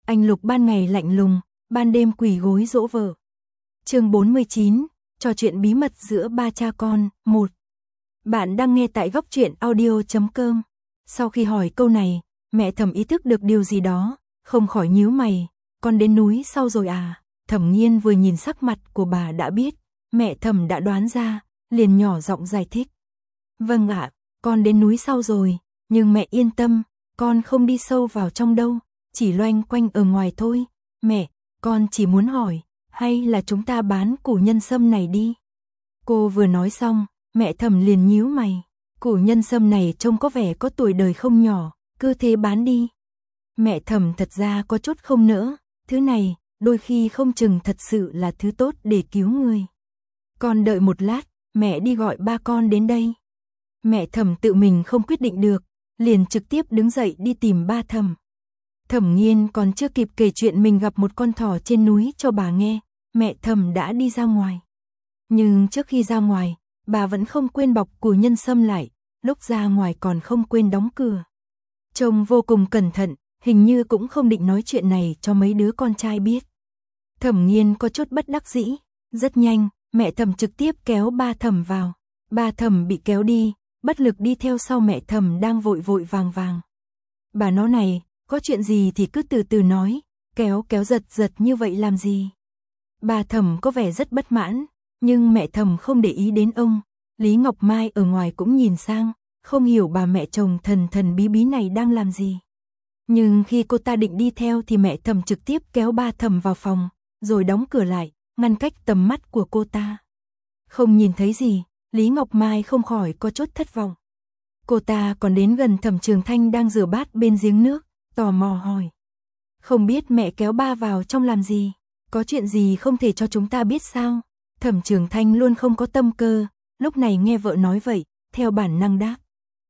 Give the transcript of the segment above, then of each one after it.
Anh Lục ban ngày lạnh lùng, ban đêm quỳ gối dỗ vợ. Chương 49, trò chuyện bí mật giữa ba cha con, 1. Bạn đang nghe tại góc truyện audio.com. Sau khi hỏi câu này, mẹ Thẩm ý thức được điều gì đó, không khỏi nhíu mày, con đến núi sau rồi à? Thẩm Nghiên vừa nhìn sắc mặt của bà đã biết, mẹ Thẩm đã đoán ra, liền nhỏ giọng giải thích. Vâng ạ, con đến núi sau rồi, nhưng mẹ yên tâm, con không đi sâu vào trong đâu, chỉ loanh quanh ở ngoài thôi. Mẹ, con chỉ muốn hỏi, hay là chúng ta bán củ nhân sâm này đi? Cô vừa nói xong, mẹ Thẩm liền nhíu mày. Củ nhân sâm này trông có vẻ có tuổi đời không nhỏ, cứ thế bán đi. Mẹ Thẩm thật ra có chút không nỡ, thứ này, đôi khi không chừng thật sự là thứ tốt để cứu người. Con đợi một lát, mẹ đi gọi ba con đến đây. Mẹ Thẩm tự mình không quyết định được, liền trực tiếp đứng dậy đi tìm ba Thẩm. Thẩm Nghiên còn chưa kịp kể chuyện mình gặp một con thỏ trên núi cho bà nghe, mẹ Thẩm đã đi ra ngoài. Nhưng trước khi ra ngoài, bà vẫn không quên bọc củ nhân sâm lại, lúc ra ngoài còn không quên đóng cửa. Trông vô cùng cẩn thận, hình như cũng không định nói chuyện này cho mấy đứa con trai biết. Thẩm Nghiên có chút bất đắc dĩ, rất nhanh, mẹ Thẩm trực tiếp kéo ba Thẩm vào. Ba Thẩm bị kéo đi, bất lực đi theo sau mẹ Thẩm đang vội vội vàng vàng. Bà nói này, có chuyện gì thì cứ từ từ nói, kéo giật như vậy làm gì? Bà Thẩm có vẻ rất bất mãn, nhưng mẹ Thẩm không để ý đến ông. Lý Ngọc Mai ở ngoài cũng nhìn sang, không hiểu bà mẹ chồng thần bí này đang làm gì. Nhưng khi cô ta định đi theo thì mẹ Thẩm trực tiếp kéo ba Thẩm vào phòng, rồi đóng cửa lại, ngăn cách tầm mắt của cô ta. Không nhìn thấy gì, Lý Ngọc Mai không khỏi có chút thất vọng. Cô ta còn đến gần Thẩm Trường Thanh đang rửa bát bên giếng nước, tò mò hỏi. Không biết mẹ kéo ba vào trong làm gì? Có chuyện gì không thể cho chúng ta biết sao? Thẩm Trường Thanh luôn không có tâm cơ, lúc này nghe vợ nói vậy, theo bản năng đáp.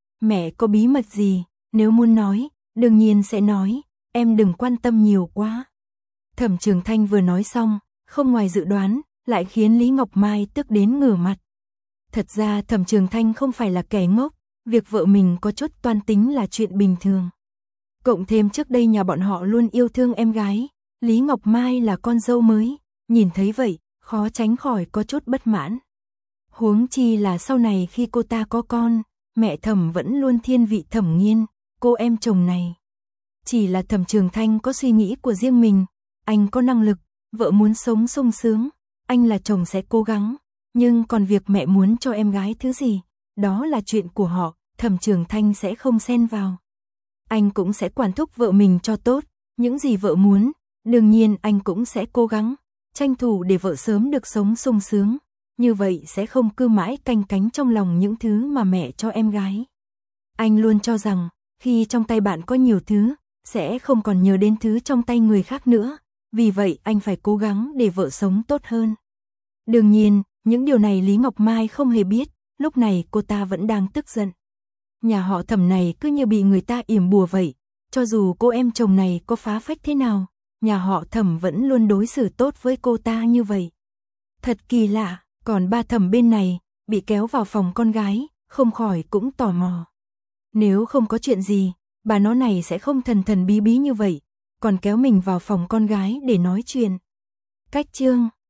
Mẹ có bí mật gì, nếu muốn nói, đương nhiên sẽ nói, em đừng quan tâm nhiều quá. Thẩm Trường Thanh vừa nói xong, không ngoài dự đoán, lại khiến Lý Ngọc Mai tức đến ngửa mặt. Thật ra Thẩm Trường Thanh không phải là kẻ ngốc, việc vợ mình có chút toan tính là chuyện bình thường. Cộng thêm trước đây nhà bọn họ luôn yêu thương em gái, Lý Ngọc Mai là con dâu mới, nhìn thấy vậy, khó tránh khỏi có chút bất mãn. Huống chi là sau này khi cô ta có con, mẹ Thẩm vẫn luôn thiên vị Thẩm Nghiên, cô em chồng này. Chỉ là Thẩm Trường Thanh có suy nghĩ của riêng mình, anh có năng lực, vợ muốn sống sung sướng, anh là chồng sẽ cố gắng, nhưng còn việc mẹ muốn cho em gái thứ gì, đó là chuyện của họ, Thẩm Trường Thanh sẽ không xen vào. Anh cũng sẽ quản thúc vợ mình cho tốt, những gì vợ muốn, đương nhiên anh cũng sẽ cố gắng, tranh thủ để vợ sớm được sống sung sướng, như vậy sẽ không cứ mãi canh cánh trong lòng những thứ mà mẹ cho em gái. Anh luôn cho rằng, khi trong tay bạn có nhiều thứ, sẽ không còn nhớ đến thứ trong tay người khác nữa, vì vậy anh phải cố gắng để vợ sống tốt hơn. Đương nhiên, những điều này Lý Ngọc Mai không hề biết, lúc này cô ta vẫn đang tức giận. Nhà họ Thẩm này cứ như bị người ta yểm bùa vậy, cho dù cô em chồng này có phá phách thế nào, nhà họ Thẩm vẫn luôn đối xử tốt với cô ta như vậy. Thật kỳ lạ, còn ba Thẩm bên này, bị kéo vào phòng con gái, không khỏi cũng tò mò. Nếu không có chuyện gì, bà nó này sẽ không thần bí như vậy, còn kéo mình vào phòng con gái để nói chuyện. Cách chương